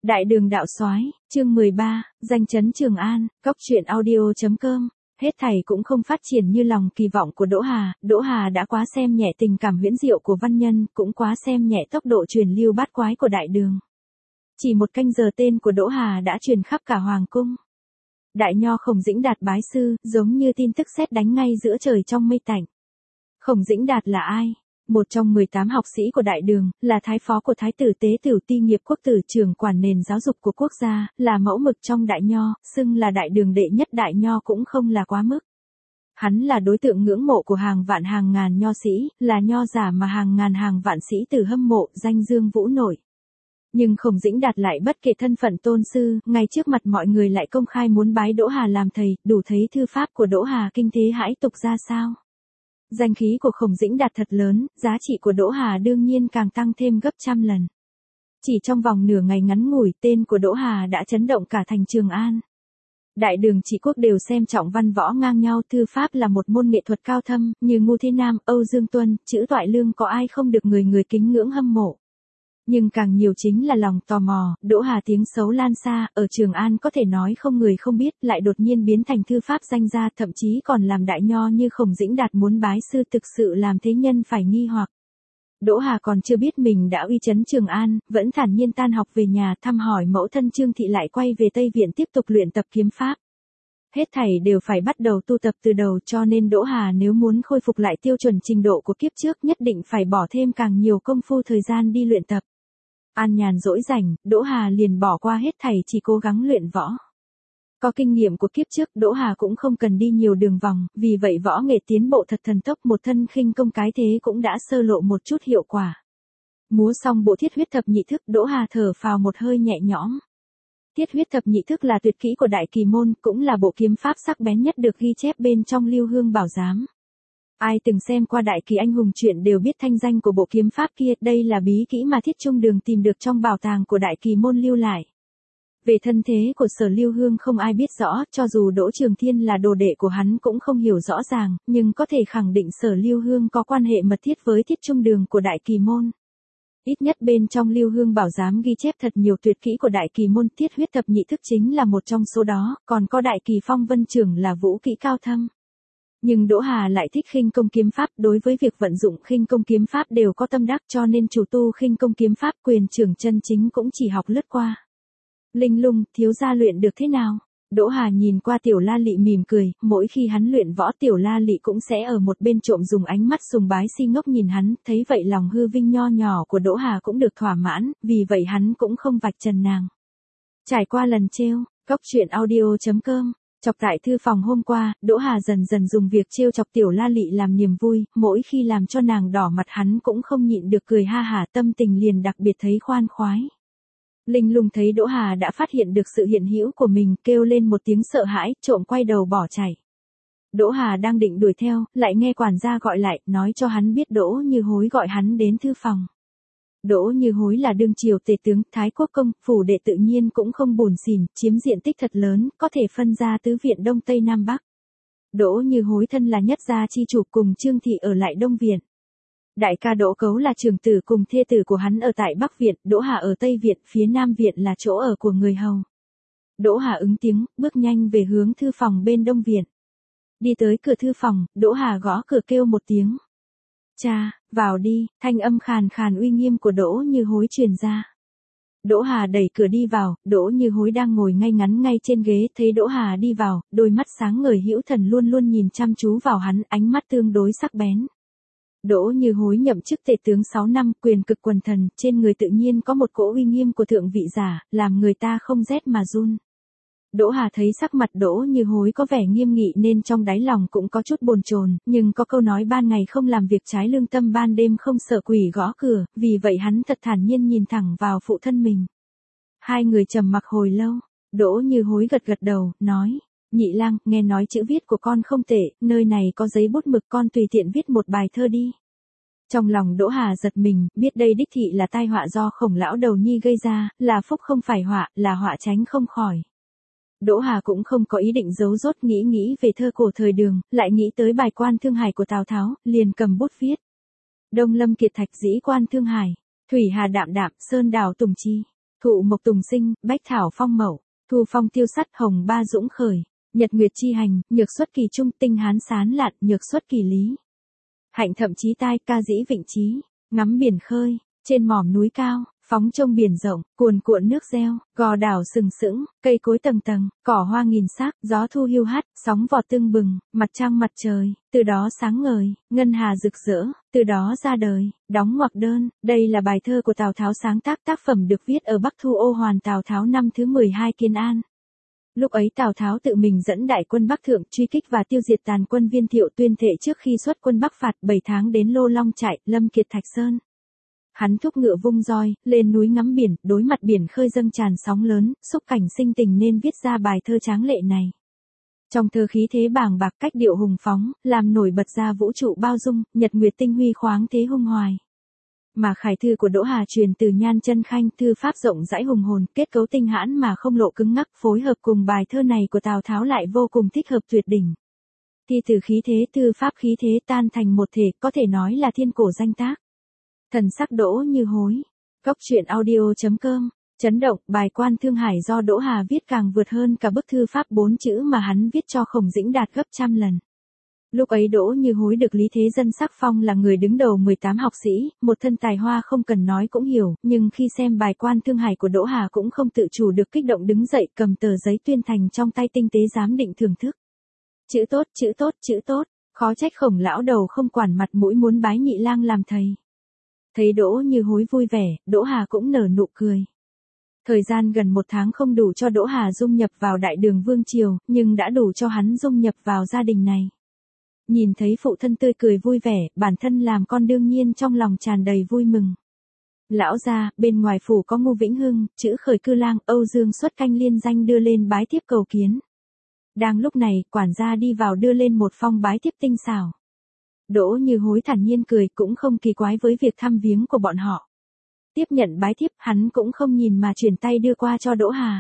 Đại đường đạo soái, chương 13, danh chấn Trường An, Cóc truyện audio.com. Hết thảy cũng không phát triển như lòng kỳ vọng của Đỗ Hà đã quá xem nhẹ tình cảm huyễn diệu của văn nhân, cũng quá xem nhẹ tốc độ truyền lưu bát quái của đại đường. Chỉ một canh giờ tên của Đỗ Hà đã truyền khắp cả hoàng cung. Đại nho Khổng Dĩnh Đạt bái sư, giống như tin tức sét đánh ngay giữa trời trong mây tạnh. Khổng Dĩnh Đạt là ai? Một trong 18 học sĩ của đại đường, là thái phó của thái tử tế tửu ti nghiệp quốc tử, trưởng quản nền giáo dục của quốc gia, là mẫu mực trong đại nho, xưng là đại đường đệ nhất đại nho cũng không là quá mức. Hắn là đối tượng ngưỡng mộ của hàng vạn hàng ngàn nho sĩ, là nho giả mà hàng ngàn hàng vạn sĩ tử hâm mộ, danh dương vũ nổi. Nhưng Khổng Dĩnh Đạt lại bất kể thân phận tôn sư, ngay trước mặt mọi người lại công khai muốn bái Đỗ Hà làm thầy, đủ thấy thư pháp của Đỗ Hà kinh thế hãi tục ra sao. Danh khí của Khổng Dĩnh Đạt thật lớn, giá trị của Đỗ Hà đương nhiên càng tăng thêm gấp trăm lần. Chỉ trong vòng nửa ngày ngắn ngủi, tên của Đỗ Hà đã chấn động cả thành Trường An. Đại đường trị quốc đều xem trọng văn võ ngang nhau, thư pháp là một môn nghệ thuật cao thâm, như Ngô Thế Nam, Âu Dương Tuân, Chữ Toại Lương có ai không được người người kính ngưỡng hâm mộ. Nhưng càng nhiều chính là lòng tò mò, Đỗ Hà tiếng xấu lan xa, ở Trường An có thể nói không người không biết, lại đột nhiên biến thành thư pháp danh gia, thậm chí còn làm đại nho như Khổng Dĩnh Đạt muốn bái sư, thực sự làm thế nhân phải nghi hoặc. Đỗ Hà còn chưa biết mình đã uy chấn Trường An, vẫn thản nhiên tan học về nhà thăm hỏi mẫu thân Trương Thị, lại quay về Tây Viện tiếp tục luyện tập kiếm pháp. Hết thảy đều phải bắt đầu tu tập từ đầu, cho nên Đỗ Hà nếu muốn khôi phục lại tiêu chuẩn trình độ của kiếp trước nhất định phải bỏ thêm càng nhiều công phu thời gian đi luyện tập. An nhàn dỗi rảnh, Đỗ Hà liền bỏ qua hết thảy, chỉ cố gắng luyện võ. Có kinh nghiệm của kiếp trước, Đỗ Hà cũng không cần đi nhiều đường vòng, vì vậy võ nghệ tiến bộ thật thần tốc, một thân khinh công cái thế cũng đã sơ lộ một chút hiệu quả. Múa xong bộ thiết huyết thập nhị thức, Đỗ Hà thở phào một hơi nhẹ nhõm. Thiết huyết thập nhị thức là tuyệt kỹ của Đại Kỳ Môn, cũng là bộ kiếm pháp sắc bén nhất được ghi chép bên trong Lưu Hương Bảo Giám. Ai từng xem qua Đại Kỳ Anh Hùng truyện đều biết thanh danh của bộ kiếm pháp kia, đây là bí kỹ mà Thiết Trung Đường tìm được trong bảo tàng của Đại Kỳ Môn lưu lại. Về thân thế của Sở Lưu Hương không ai biết rõ, cho dù Đỗ Trường Thiên là đồ đệ của hắn cũng không hiểu rõ ràng, nhưng có thể khẳng định Sở Lưu Hương có quan hệ mật thiết với Thiết Trung Đường của Đại Kỳ Môn. Ít nhất bên trong Lưu Hương Bảo Giám ghi chép thật nhiều tuyệt kỹ của Đại Kỳ Môn, thiết huyết thập nhị thức chính là một trong số đó, còn có Đại Kỳ Phong Vân Trưởng là vũ kỹ cao thâm. Nhưng Đỗ Hà lại thích khinh công kiếm pháp, đối với việc vận dụng khinh công kiếm pháp đều có tâm đắc, cho nên chủ tu khinh công kiếm pháp, quyền trưởng chân chính cũng chỉ học lướt qua. Linh Lung, thiếu gia luyện được thế nào? Đỗ Hà nhìn qua Tiểu La Lị mỉm cười, mỗi khi hắn luyện võ Tiểu La Lị cũng sẽ ở một bên trộm dùng ánh mắt sùng bái si ngốc nhìn hắn, thấy vậy lòng hư vinh nho nhỏ của Đỗ Hà cũng được thỏa mãn, vì vậy hắn cũng không vạch trần nàng. Trải qua lần trêu, Cóc truyện audio.com. Chọc tại thư phòng hôm qua, Đỗ Hà dần dần dùng việc trêu chọc Tiểu La Lị làm niềm vui, mỗi khi làm cho nàng đỏ mặt hắn cũng không nhịn được cười ha hả, tâm tình liền đặc biệt thấy khoan khoái. Linh Lung thấy Đỗ Hà đã phát hiện được sự hiện hữu của mình, kêu lên một tiếng sợ hãi, trộm quay đầu bỏ chạy. Đỗ Hà đang định đuổi theo, lại nghe quản gia gọi lại, nói cho hắn biết Đỗ Như Hối gọi hắn đến thư phòng. Đỗ Như Hối là đương triều tể tướng, Thái Quốc công, phủ đệ tự nhiên cũng không buồn xỉn, chiếm diện tích thật lớn, có thể phân ra tứ viện Đông Tây Nam Bắc. Đỗ Như Hối thân là nhất gia chi chủ, cùng Trương Thị ở lại Đông Viện. Đại ca Đỗ Cấu là trưởng tử, cùng thê tử của hắn ở tại Bắc Viện, Đỗ Hà ở Tây Viện, phía Nam Viện là chỗ ở của người hầu. Đỗ Hà ứng tiếng, bước nhanh về hướng thư phòng bên Đông Viện. Đi tới cửa thư phòng, Đỗ Hà gõ cửa kêu một tiếng. Cha, vào đi, thanh âm khàn khàn uy nghiêm của Đỗ Như Hối truyền ra. Đỗ Hà đẩy cửa đi vào, Đỗ Như Hối đang ngồi ngay ngắn ngay trên ghế, thấy Đỗ Hà đi vào, đôi mắt sáng ngời hữu thần luôn luôn nhìn chăm chú vào hắn, ánh mắt tương đối sắc bén. Đỗ Như Hối nhậm chức tể tướng 6 năm, quyền cực quần thần, trên người tự nhiên có một cỗ uy nghiêm của thượng vị giả, làm người ta không rét mà run. Đỗ Hà thấy sắc mặt Đỗ Như Hối có vẻ nghiêm nghị nên trong đáy lòng cũng có chút bồn chồn, nhưng có câu nói ban ngày không làm việc trái lương tâm, ban đêm không sợ quỷ gõ cửa, vì vậy hắn thật thản nhiên nhìn thẳng vào phụ thân mình. Hai người trầm mặc hồi lâu, Đỗ Như Hối gật gật đầu, nói, Nhị lang, nghe nói chữ viết của con không tệ, nơi này có giấy bút mực, con tùy tiện viết một bài thơ đi. Trong lòng Đỗ Hà giật mình, biết đây đích thị là tai họa do Khổng lão đầu nhi gây ra, là phúc không phải họa, là họa tránh không khỏi. Đỗ Hà cũng không có ý định giấu dốt, nghĩ về thơ cổ thời Đường, lại nghĩ tới bài Quan Thương Hải của Tào Tháo, liền cầm bút viết. Đông lâm kiệt thạch dĩ quan Thương Hải, thủy hà đạm đạm, sơn đào tùng chi. Thụ mộc tùng sinh, bách thảo phong mậu, thu phong tiêu sắt, hồng ba dũng khởi, nhật nguyệt chi hành, nhược xuất kỳ trung, tinh hán sán lạn, nhược xuất kỳ lý. Hạnh thậm chí tai, ca dĩ vịnh trí, ngắm biển khơi, trên mỏm núi cao, phóng trông biển rộng, cuồn cuộn nước reo, gò đảo sừng sững, cây cối tầng tầng, cỏ hoa nghìn sắc, gió thu hiu hắt, sóng vọt tưng bừng, mặt trăng mặt trời, từ đó sáng ngời, ngân hà rực rỡ, từ đó ra đời, đóng ngoặc đơn. Đây là bài thơ của Tào Tháo sáng tác, tác phẩm được viết ở Bắc Thu Ô Hoàn Tào Tháo năm thứ 12 Kiến An. Lúc ấy Tào Tháo tự mình dẫn đại quân Bắc thượng truy kích và tiêu diệt tàn quân Viên Thiệu Tuyên Thệ trước khi xuất quân Bắc phạt 7 tháng đến Lô Long Trại, Lâm Kiệt Thạch Sơn. Hắn thúc ngựa vung roi, lên núi ngắm biển, đối mặt biển khơi dâng tràn sóng lớn, xúc cảnh sinh tình nên viết ra bài thơ tráng lệ này. Trong thơ khí thế bàng bạc, cách điệu hùng phóng, làm nổi bật ra vũ trụ bao dung, nhật nguyệt tinh huy khoáng thế hung hoài. Mà khải thư của Đỗ Hà truyền từ Nhan Chân Khanh, thư pháp rộng rãi hùng hồn, kết cấu tinh hãn mà không lộ cứng ngắc, phối hợp cùng bài thơ này của Tào Tháo lại vô cùng thích hợp tuyệt đỉnh. Thi từ khí thế, thư pháp khí thế tan thành một thể, có thể nói là thiên cổ danh tác. Thần sắc Đỗ Như Hối. Góc truyện audio.com. Chấn động, bài Quan Thương Hải do Đỗ Hà viết càng vượt hơn cả bức thư pháp 4 chữ mà hắn viết cho Khổng Dĩnh Đạt gấp trăm lần. Lúc ấy Đỗ Như Hối được Lý Thế Dân sắc phong là người đứng đầu 18 học sĩ, một thân tài hoa không cần nói cũng hiểu, nhưng khi xem bài Quan Thương Hải của Đỗ Hà cũng không tự chủ được kích động đứng dậy, cầm tờ giấy tuyên thành trong tay tinh tế giám định thưởng thức. Chữ tốt, chữ tốt, chữ tốt, khó trách Khổng lão đầu không quản mặt mũi muốn bái Nhị Lang làm thầy. Thấy Đỗ Như Hối vui vẻ, Đỗ Hà cũng nở nụ cười. Thời gian gần 1 tháng không đủ cho Đỗ Hà dung nhập vào đại đường vương triều, nhưng đã đủ cho hắn dung nhập vào gia đình này. Nhìn thấy phụ thân tươi cười vui vẻ, bản thân làm con đương nhiên trong lòng tràn đầy vui mừng. Lão gia, bên ngoài phủ có Ngô Vĩnh Hưng, chữ Khởi Cư Lang, Âu Dương Xuất Canh liên danh đưa lên bái tiếp cầu kiến. Đang lúc này, quản gia đi vào đưa lên một phong bái tiếp tinh xảo. Đỗ Như Hối thản nhiên cười, cũng không kỳ quái với việc thăm viếng của bọn họ. Tiếp nhận bái thiếp, hắn cũng không nhìn mà chuyển tay đưa qua cho Đỗ Hà.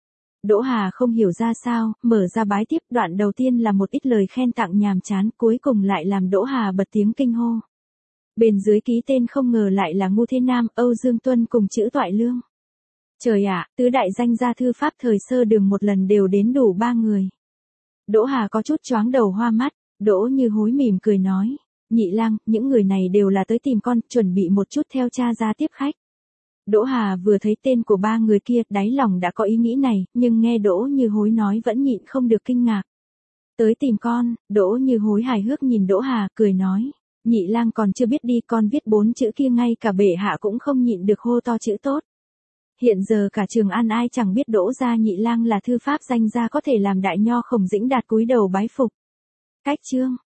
Đỗ Hà không hiểu ra sao, mở ra bái thiếp, đoạn đầu tiên là một ít lời khen tặng nhàm chán, cuối cùng lại làm Đỗ Hà bật tiếng kinh hô. Bên dưới ký tên không ngờ lại là Ngô Thế Nam, Âu Dương Tuân cùng chữ Toại Lương. Trời ạ, tứ đại danh gia thư pháp thời sơ đường một lần đều đến đủ 3 người. Đỗ Hà có chút choáng đầu hoa mắt. Đỗ Như Hối mỉm cười nói, Nhị Lang, những người này đều là tới tìm con, chuẩn bị một chút theo cha ra tiếp khách. Đỗ Hà vừa thấy tên của 3 người kia, đáy lòng đã có ý nghĩ này, nhưng nghe Đỗ Như Hối nói vẫn nhịn không được kinh ngạc. Tới tìm con, Đỗ Như Hối hài hước nhìn Đỗ Hà, cười nói, Nhị Lang còn chưa biết đi, con viết 4 chữ kia ngay cả bệ hạ cũng không nhịn được hô to chữ tốt. Hiện giờ cả Trường An ai chẳng biết Đỗ gia Nhị Lang là thư pháp danh gia có thể làm đại nho Khổng Dĩnh Đạt cúi đầu bái phục. Cách chương